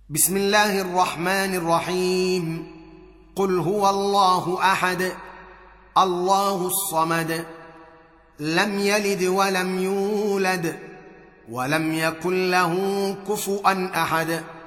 بسم الله الرحمن الرحيم. قل هو الله احد الله الصمد لم يلد ولم يولد ولم يكن له كفوا احد.